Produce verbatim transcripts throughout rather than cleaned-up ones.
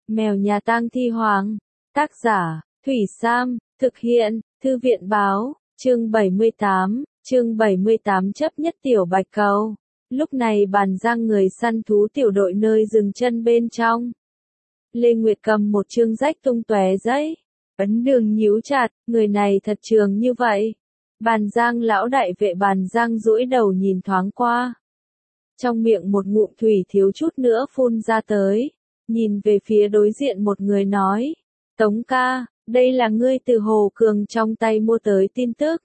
Mèo nhà tang thi hoàng. Tác giả, Thủy Sam, thực hiện, Thư viện báo, chương bảy mươi tám, chương bảy mươi tám chấp nhất tiểu bạch cầu. Lúc này bàn giang người săn thú tiểu đội nơi dừng chân bên trong. Lê Nguyệt cầm một chương rách tung tóe giấy, ấn đường nhíu chặt, người này thật trường như vậy. Bàn giang lão đại vệ bàn giang duỗi đầu nhìn thoáng qua. Trong miệng một ngụm thủy thiếu chút nữa phun ra tới, nhìn về phía đối diện một người nói, Tống ca, đây là ngươi từ Hồ Cường trong tay mua tới tin tức.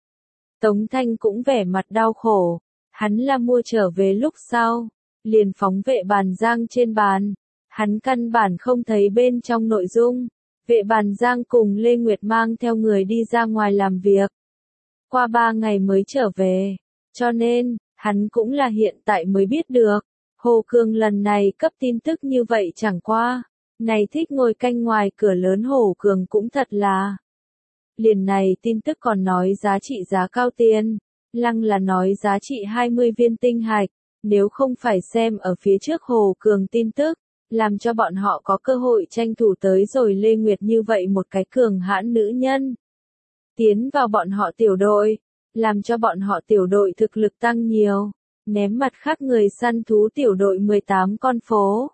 Tống Thanh cũng vẻ mặt đau khổ, hắn là mua trở về lúc sau, liền phóng vệ bàn giang trên bàn, hắn căn bản không thấy bên trong nội dung, vệ bàn giang cùng Lê Nguyệt mang theo người đi ra ngoài làm việc. Qua ba ngày mới trở về, cho nên, hắn cũng là hiện tại mới biết được, Hồ Cường lần này cấp tin tức như vậy chẳng qua, này thích ngồi canh ngoài cửa lớn Hồ Cường cũng thật là. Liền này tin tức còn nói giá trị giá cao tiền, lăng là nói giá trị hai mươi viên tinh hạch, nếu không phải xem ở phía trước Hồ Cường tin tức, làm cho bọn họ có cơ hội tranh thủ tới rồi Lê Nguyệt như vậy một cái cường hãn nữ nhân. Tiến vào bọn họ tiểu đội, làm cho bọn họ tiểu đội thực lực tăng nhiều, ném mặt khác người săn thú tiểu đội mười tám con phố.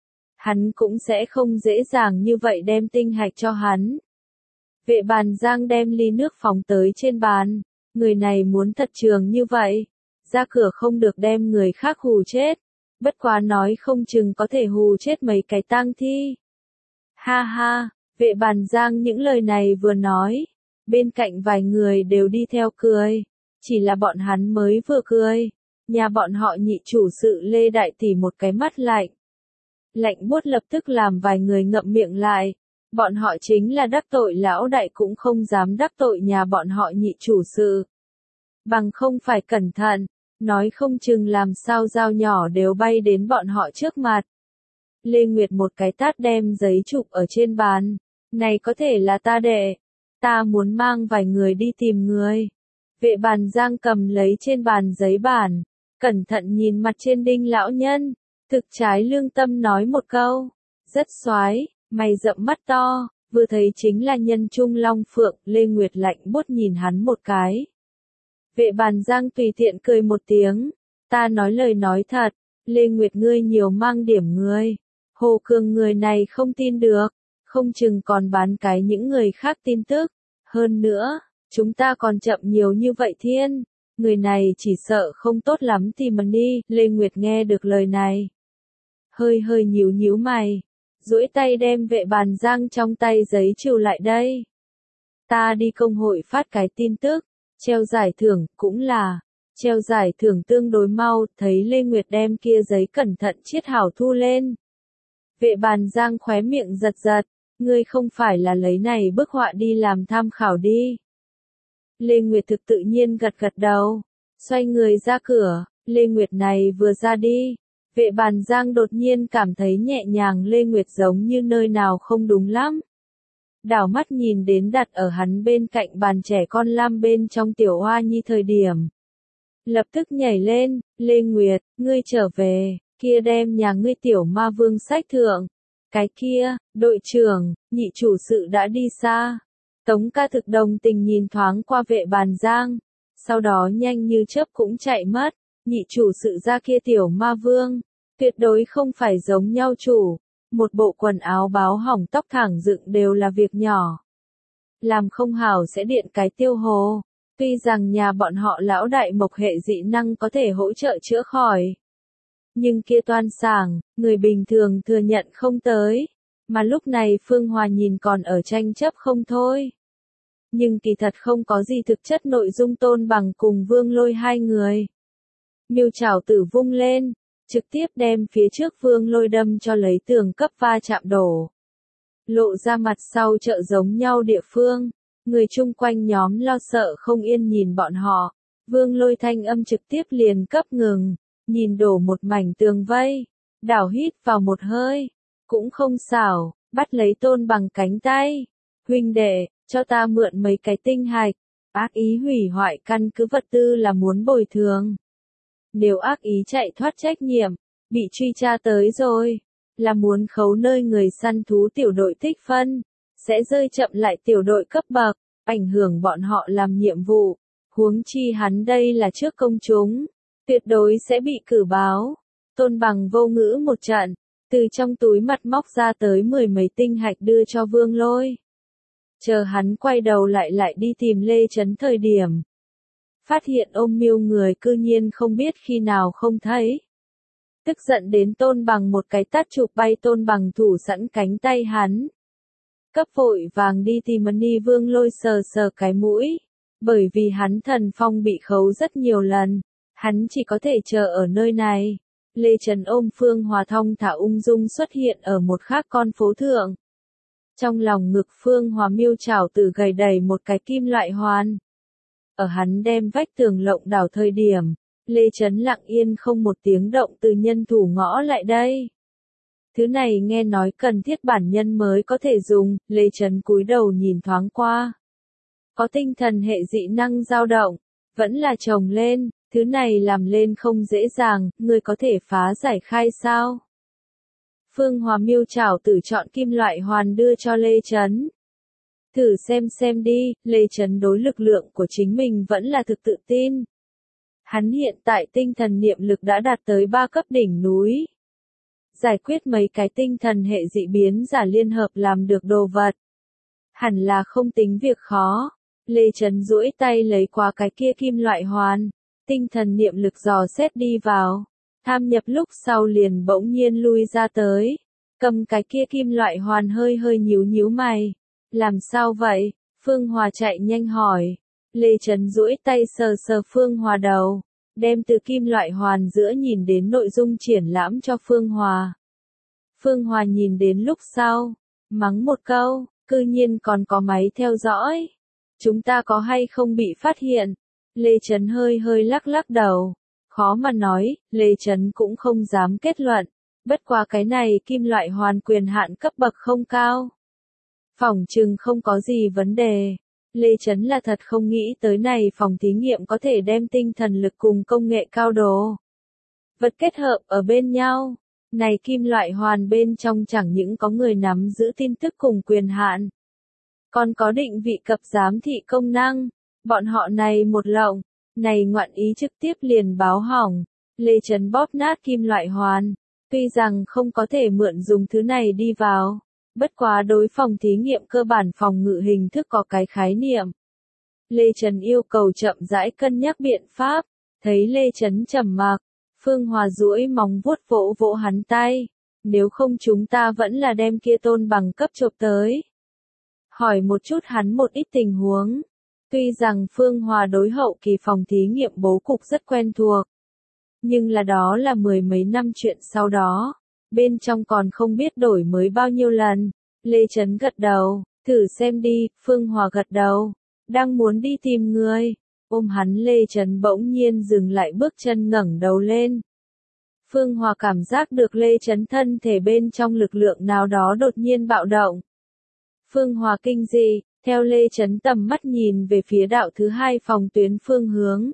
Hắn cũng sẽ không dễ dàng như vậy đem tinh hạch cho hắn. Vệ bàn giang đem ly nước phóng tới trên bàn, người này muốn thật trường như vậy, ra cửa không được đem người khác hù chết, bất quá nói không chừng có thể hù chết mấy cái tang thi. Ha ha, vệ bàn giang những lời này vừa nói, bên cạnh vài người đều đi theo cười, chỉ là bọn hắn mới vừa cười, nhà bọn họ nhị chủ sự Lê Đại Tỷ một cái mắt lạnh. Lạnh buốt lập tức làm vài người ngậm miệng lại, bọn họ chính là đắc tội lão đại cũng không dám đắc tội nhà bọn họ nhị chủ sự. Bằng không phải cẩn thận, nói không chừng làm sao dao nhỏ đều bay đến bọn họ trước mặt. Lê Nguyệt một cái tát đem giấy chụp ở trên bàn, này có thể là ta đệ, ta muốn mang vài người đi tìm người. Vệ bàn giang cầm lấy trên bàn giấy bản, cẩn thận nhìn mặt trên đinh lão nhân, thực trái lương tâm nói một câu, rất xoái, mày rậm mắt to, vừa thấy chính là nhân trung long phượng. Lê Nguyệt lạnh buốt nhìn hắn một cái. Vệ bàn giang tùy tiện cười một tiếng, ta nói lời nói thật, Lê Nguyệt ngươi nhiều mang điểm người, Hồ Cường người này không tin được, không chừng còn bán cái những người khác tin tức, hơn nữa, chúng ta còn chậm nhiều như vậy thiên, người này chỉ sợ không tốt lắm thì mà đi. Lê Nguyệt nghe được lời này, hơi hơi nhíu nhíu mày, duỗi tay đem vệ bàn giang trong tay giấy trừ lại đây. Ta đi công hội phát cái tin tức, treo giải thưởng, cũng là, treo giải thưởng tương đối mau, thấy Lê Nguyệt đem kia giấy cẩn thận chiết hảo thu lên. Vệ bàn giang khóe miệng giật giật, ngươi không phải là lấy này bức họa đi làm tham khảo đi. Lê Nguyệt thực tự nhiên gật gật đầu, xoay người ra cửa. Lê Nguyệt này vừa ra đi, vệ bàn giang đột nhiên cảm thấy nhẹ nhàng. Lê Nguyệt giống như nơi nào không đúng lắm. Đảo mắt nhìn đến đặt ở hắn bên cạnh bàn trẻ con lam bên trong tiểu hoa nhi thời điểm. Lập tức nhảy lên, Lê Nguyệt, ngươi trở về, kia đem nhà ngươi tiểu ma vương sách thượng. Cái kia, đội trưởng, nhị chủ sự đã đi xa. Tống ca thực đồng tình nhìn thoáng qua vệ bàn giang, sau đó nhanh như chớp cũng chạy mất. Nhị chủ sự ra kia tiểu ma vương, tuyệt đối không phải giống nhau chủ. Một bộ quần áo báo hỏng tóc thẳng dựng đều là việc nhỏ. Làm không hảo sẽ điện cái tiêu hồ. Tuy rằng nhà bọn họ lão đại mộc hệ dị năng có thể hỗ trợ chữa khỏi. Nhưng kia toan sàng, người bình thường thừa nhận không tới. Mà lúc này Phương Hòa nhìn còn ở tranh chấp không thôi. Nhưng kỳ thật không có gì thực chất nội dung. Tôn Bằng cùng Vương Lôi hai người. Miêu chảo tử vung lên, trực tiếp đem phía trước Vương Lôi đâm cho lấy tường cấp va chạm đổ. Lộ ra mặt sau chợ giống nhau địa phương, người chung quanh nhóm lo sợ không yên nhìn bọn họ. Vương Lôi thanh âm trực tiếp liền cấp ngừng, nhìn đổ một mảnh tường vây, đảo hít vào một hơi, cũng không xảo, bắt lấy Tôn Bằng cánh tay. Huynh đệ, cho ta mượn mấy cái tinh hạch, ác ý hủy hoại căn cứ vật tư là muốn bồi thường. Nếu ác ý chạy thoát trách nhiệm, bị truy tra tới rồi, là muốn khấu nơi người săn thú tiểu đội tích phân, sẽ rơi chậm lại tiểu đội cấp bậc, ảnh hưởng bọn họ làm nhiệm vụ. Huống chi hắn đây là trước công chúng, tuyệt đối sẽ bị cử báo. Tôn Bằng vô ngữ một trận, từ trong túi mặt móc ra tới mười mấy tinh hạch đưa cho Vương Lôi. Chờ hắn quay đầu lại lại đi tìm Lê Chấn thời điểm. Phát hiện ôm miêu người cư nhiên không biết khi nào không thấy. Tức giận đến Tôn Bằng một cái tát chụp bay Tôn Bằng thủ sẵn cánh tay hắn. Cấp vội vàng đi tìm Mani Vương Lôi sờ sờ cái mũi. Bởi vì hắn thần phong bị khấu rất nhiều lần, hắn chỉ có thể chờ ở nơi này. Lê Trấn ôm Phương Hòa thong thả ung dung xuất hiện ở một khác con phố thượng. Trong lòng ngực Phương Hòa miêu chảo từ gầy đầy một cái kim loại hoàn. Ở hắn đem vách tường lộng đảo thời điểm, Lê Trấn lặng yên không một tiếng động từ nhân thủ ngõ lại đây. Thứ này nghe nói cần thiết bản nhân mới có thể dùng, Lê Trấn cúi đầu nhìn thoáng qua. Có tinh thần hệ dị năng dao động, vẫn là trồng lên, thứ này làm lên không dễ dàng, người có thể phá giải khai sao? Phương Hòa miêu chảo tử chọn kim loại hoàn đưa cho Lê Trấn. Thử xem xem đi, Lê Trấn đối lực lượng của chính mình vẫn là thực tự tin. Hắn hiện tại tinh thần niệm lực đã đạt tới ba cấp đỉnh núi. Giải quyết mấy cái tinh thần hệ dị biến giả liên hợp làm được đồ vật. Hẳn là không tính việc khó. Lê Trấn duỗi tay lấy qua cái kia kim loại hoàn, tinh thần niệm lực dò xét đi vào, tham nhập lúc sau liền bỗng nhiên lui ra tới, cầm cái kia kim loại hoàn hơi hơi nhíu nhíu mày, làm sao vậy? Phương Hòa chạy nhanh hỏi. Lê Trấn duỗi tay sờ sờ Phương Hòa đầu, đem từ kim loại hoàn giữa nhìn đến nội dung triển lãm cho Phương Hòa. Phương Hòa nhìn đến lúc sau, mắng một câu, cư nhiên còn có máy theo dõi. Chúng ta có hay không bị phát hiện? Lê Trấn hơi hơi lắc lắc đầu. Khó mà nói, Lê Trấn cũng không dám kết luận. Bất quá cái này kim loại hoàn quyền hạn cấp bậc không cao. Phỏng chừng không có gì vấn đề. Lê Trấn là thật không nghĩ tới này phòng thí nghiệm có thể đem tinh thần lực cùng công nghệ cao đồ vật kết hợp ở bên nhau. Này kim loại hoàn bên trong chẳng những có người nắm giữ tin tức cùng quyền hạn, còn có định vị cập giám thị công năng. Bọn họ này một lộng, này ngoạn ý trực tiếp liền báo hỏng. Lê Trấn bóp nát kim loại hoàn, tuy rằng không có thể mượn dùng thứ này đi vào, bất quá đối phòng thí nghiệm cơ bản phòng ngự hình thức có cái khái niệm. Lê Trấn yêu cầu chậm rãi cân nhắc biện pháp, thấy Lê Trấn trầm mặc, Phương Hòa duỗi móng vuốt vỗ vỗ hắn tay, nếu không chúng ta vẫn là đem kia Tôn Bằng cấp chộp tới. Hỏi một chút hắn một ít tình huống. Tuy rằng Phương Hòa đối hậu kỳ phòng thí nghiệm bố cục rất quen thuộc, nhưng là đó là mười mấy năm chuyện sau đó, bên trong còn không biết đổi mới bao nhiêu lần. Lê Trấn gật đầu, thử xem đi. Phương Hòa gật đầu, đang muốn đi tìm người, ôm hắn Lê Trấn bỗng nhiên dừng lại bước chân ngẩng đầu lên. Phương Hòa cảm giác được Lê Trấn thân thể bên trong lực lượng nào đó đột nhiên bạo động. Phương Hòa kinh dị, theo Lê Trấn tầm mắt nhìn về phía đạo thứ hai phòng tuyến phương hướng.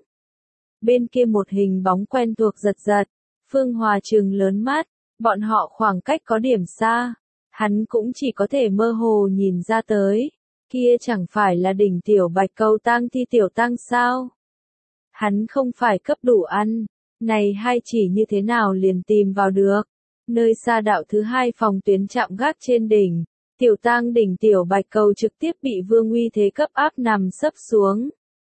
Bên kia một hình bóng quen thuộc giật giật, Phương Hòa trừng lớn mắt, bọn họ khoảng cách có điểm xa, hắn cũng chỉ có thể mơ hồ nhìn ra tới, kia chẳng phải là đỉnh tiểu bạch câu tang thi tiểu tăng sao? Hắn không phải cấp đủ ăn, này hai chỉ như thế nào liền tìm vào được? Nơi xa đạo thứ hai phòng tuyến chạm gác trên đỉnh. Tiểu tang đỉnh tiểu bạch cầu trực tiếp bị Vương Uy thế cấp áp nằm sấp xuống.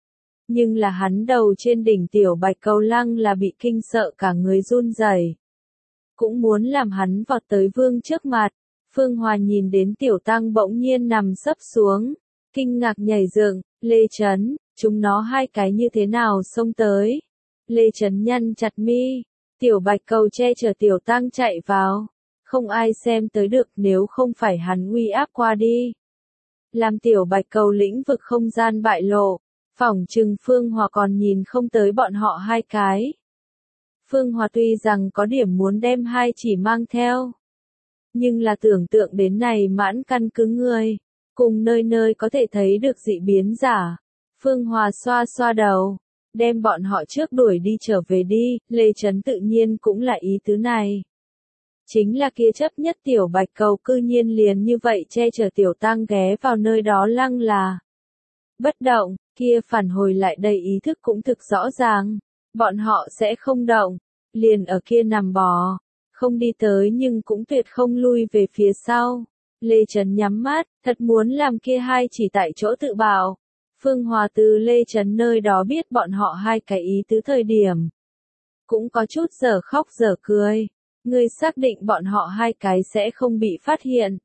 Nhưng là hắn đầu trên đỉnh tiểu bạch cầu lăng là bị kinh sợ cả người run rẩy. Cũng muốn làm hắn vọt tới Vương trước mặt. Phương Hòa nhìn đến tiểu tang bỗng nhiên nằm sấp xuống. Kinh ngạc nhảy dựng, Lê Trấn, chúng nó hai cái như thế nào xông tới. Lê Trấn nhăn chặt mi, tiểu bạch cầu che chở tiểu tang chạy vào. Không ai xem tới được nếu không phải hắn uy áp qua đi. Làm tiểu bạch cầu lĩnh vực không gian bại lộ, phỏng chừng Phương Hòa còn nhìn không tới bọn họ hai cái. Phương Hòa tuy rằng có điểm muốn đem hai chỉ mang theo, nhưng là tưởng tượng đến này mãn căn cứ người, cùng nơi nơi có thể thấy được dị biến giả. Phương Hòa xoa xoa đầu, đem bọn họ trước đuổi đi trở về đi. Lê Trấn tự nhiên cũng là ý tứ này. Chính là kia chấp nhất tiểu bạch cầu cư nhiên liền như vậy che chở tiểu tăng ghé vào nơi đó lăng là bất động, kia phản hồi lại đây ý thức cũng thực rõ ràng, bọn họ sẽ không động, liền ở kia nằm bò, không đi tới nhưng cũng tuyệt không lui về phía sau. Lê Trấn nhắm mắt, thật muốn làm kia hai chỉ tại chỗ tự bảo. Phương Hòa từ Lê Trấn nơi đó biết bọn họ hai cái ý tứ thời điểm. Cũng có chút giờ khóc giờ cười. Ngươi xác định bọn họ hai cái sẽ không bị phát hiện.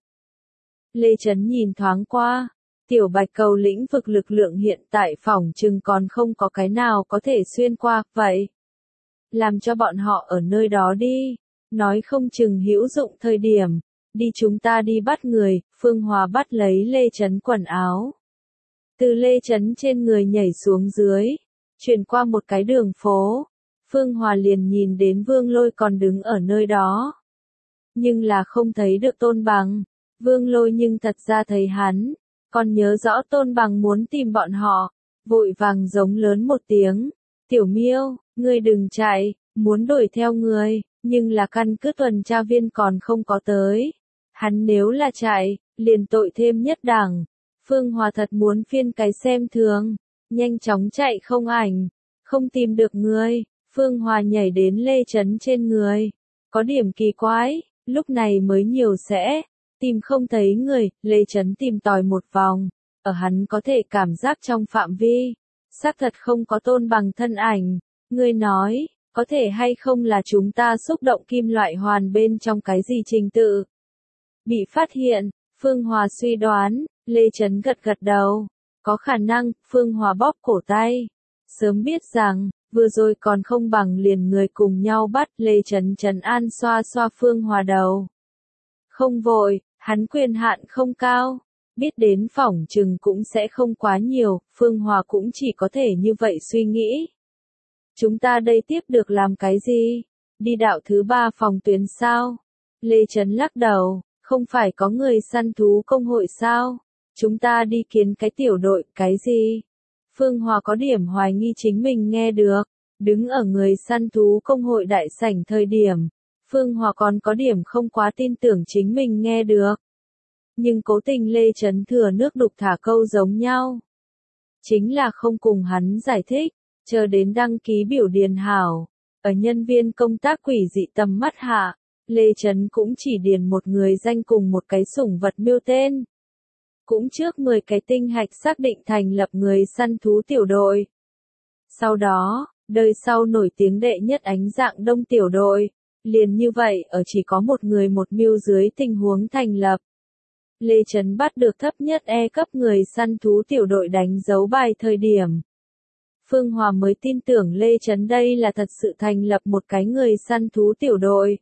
Lê Trấn nhìn thoáng qua. Tiểu bạch cầu lĩnh vực lực lượng hiện tại phòng chừng còn không có cái nào có thể xuyên qua, vậy. Làm cho bọn họ ở nơi đó đi. Nói không chừng hữu dụng thời điểm. Đi chúng ta đi bắt người, Phương Hòa bắt lấy Lê Trấn quần áo. Từ Lê Trấn trên người nhảy xuống dưới. Chuyển qua một cái đường phố. Phương Hòa liền nhìn đến Vương Lôi còn đứng ở nơi đó. Nhưng là không thấy được Tôn Bằng. Vương Lôi nhưng thật ra thấy hắn. Còn nhớ rõ Tôn Bằng muốn tìm bọn họ. Vội vàng giống lớn một tiếng. Tiểu Miêu, ngươi đừng chạy, muốn đuổi theo ngươi. Nhưng là căn cứ tuần tra viên còn không có tới. Hắn nếu là chạy, liền tội thêm nhất đẳng. Phương Hòa thật muốn phiên cái xem thường. Nhanh chóng chạy không ảnh. Không tìm được ngươi. Phương Hòa nhảy đến Lê Trấn trên người. Có điểm kỳ quái, lúc này mới nhiều sẽ. Tìm không thấy người, Lê Trấn tìm tòi một vòng. Ở hắn có thể cảm giác trong phạm vi. Xác thật không có Tôn Bằng thân ảnh. Ngươi nói, có thể hay không là chúng ta xúc động kim loại hoàn bên trong cái gì trình tự. Bị phát hiện, Phương Hòa suy đoán, Lê Trấn gật gật đầu. Có khả năng, Phương Hòa bóp cổ tay. Sớm biết rằng, vừa rồi còn không bằng liền người cùng nhau bắt Lê Trấn trấn an xoa xoa Phương Hòa đầu. Không vội, hắn quyền hạn không cao. Biết đến phỏng chừng cũng sẽ không quá nhiều, Phương Hòa cũng chỉ có thể như vậy suy nghĩ. Chúng ta đây tiếp được làm cái gì? Đi đạo thứ ba phòng tuyến sao? Lê Trấn lắc đầu, không phải có người săn thú công hội sao? Chúng ta đi kiến cái tiểu đội, cái gì? Phương Hòa có điểm hoài nghi chính mình nghe được, đứng ở người săn thú công hội đại sảnh thời điểm. Phương Hòa còn có điểm không quá tin tưởng chính mình nghe được. Nhưng cố tình Lê Trấn thừa nước đục thả câu giống nhau. Chính là không cùng hắn giải thích, chờ đến đăng ký biểu điền hảo. Ở nhân viên công tác quỷ dị tầm mắt hạ, Lê Trấn cũng chỉ điền một người danh cùng một cái sủng vật miêu tên. Cũng trước mười cái tinh hạch xác định thành lập người săn thú tiểu đội. Sau đó, đời sau nổi tiếng đệ nhất ánh dạng đông tiểu đội, liền như vậy ở chỉ có một người một mưu dưới tình huống thành lập. Lê Trấn bắt được thấp nhất E cấp người săn thú tiểu đội đánh dấu bài thời điểm. Phương Hòa mới tin tưởng Lê Trấn đây là thật sự thành lập một cái người săn thú tiểu đội.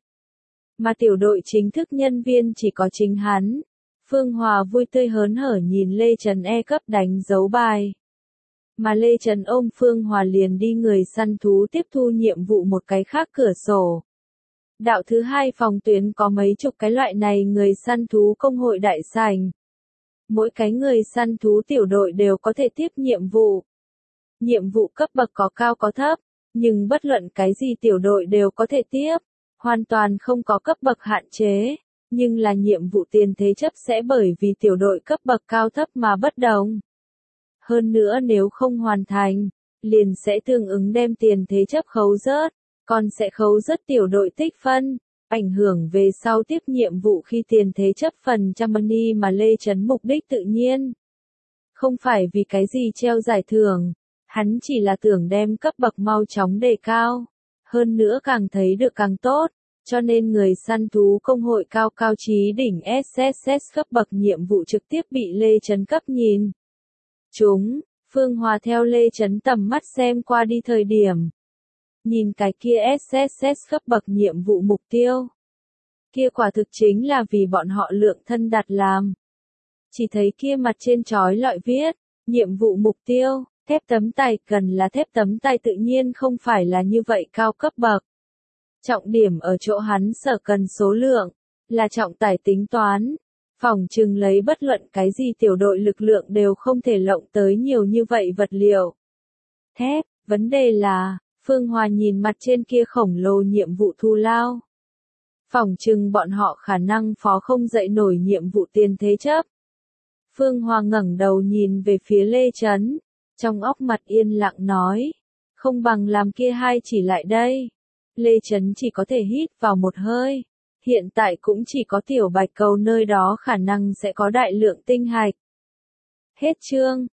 Mà tiểu đội chính thức nhân viên chỉ có chính hắn. Phương Hòa vui tươi hớn hở nhìn Lê Trấn E cấp đánh dấu bài. Mà Lê Trấn ôm Phương Hòa liền đi người săn thú tiếp thu nhiệm vụ một cái khác cửa sổ. Đạo thứ hai phòng tuyến có mấy chục cái loại này người săn thú công hội đại sảnh. Mỗi cái người săn thú tiểu đội đều có thể tiếp nhiệm vụ. Nhiệm vụ cấp bậc có cao có thấp, nhưng bất luận cái gì tiểu đội đều có thể tiếp. Hoàn toàn không có cấp bậc hạn chế. Nhưng là nhiệm vụ tiền thế chấp sẽ bởi vì tiểu đội cấp bậc cao thấp mà bất đồng. Hơn nữa nếu không hoàn thành, liền sẽ tương ứng đem tiền thế chấp khấu rớt, còn sẽ khấu rớt tiểu đội tích phân, ảnh hưởng về sau tiếp nhiệm vụ khi tiền thế chấp phần trăm money mà Lê Trấn mục đích tự nhiên. Không phải vì cái gì treo giải thưởng, hắn chỉ là tưởng đem cấp bậc mau chóng đề cao, hơn nữa càng thấy được càng tốt. Cho nên người săn thú công hội cao cao trí đỉnh ét ét ét cấp bậc nhiệm vụ trực tiếp bị Lê Trấn cấp nhìn. Chúng, Phương Hòa theo Lê Trấn tầm mắt xem qua đi thời điểm. Nhìn cái kia ét ét ét cấp bậc nhiệm vụ mục tiêu. Kia quả thực chính là vì bọn họ lượng thân đặt làm. Chỉ thấy kia mặt trên chói lọi viết, nhiệm vụ mục tiêu, thép tấm tay cần là thép tấm tay tự nhiên không phải là như vậy cao cấp bậc. Trọng điểm ở chỗ hắn sở cần số lượng, là trọng tải tính toán. Phòng trừng lấy bất luận cái gì tiểu đội lực lượng đều không thể lộng tới nhiều như vậy vật liệu. Thép, vấn đề là, Phương Hòa nhìn mặt trên kia khổng lồ nhiệm vụ thù lao. Phỏng chừng bọn họ khả năng phó không dậy nổi nhiệm vụ tiền thế chấp. Phương Hoa ngẩng đầu nhìn về phía Lê Chấn, trong óc mặt yên lặng nói, không bằng làm kia hai chỉ lại đây. Lê Chấn chỉ có thể hít vào một hơi, hiện tại cũng chỉ có tiểu bạch cầu nơi đó khả năng sẽ có đại lượng tinh hạch. Hết chương.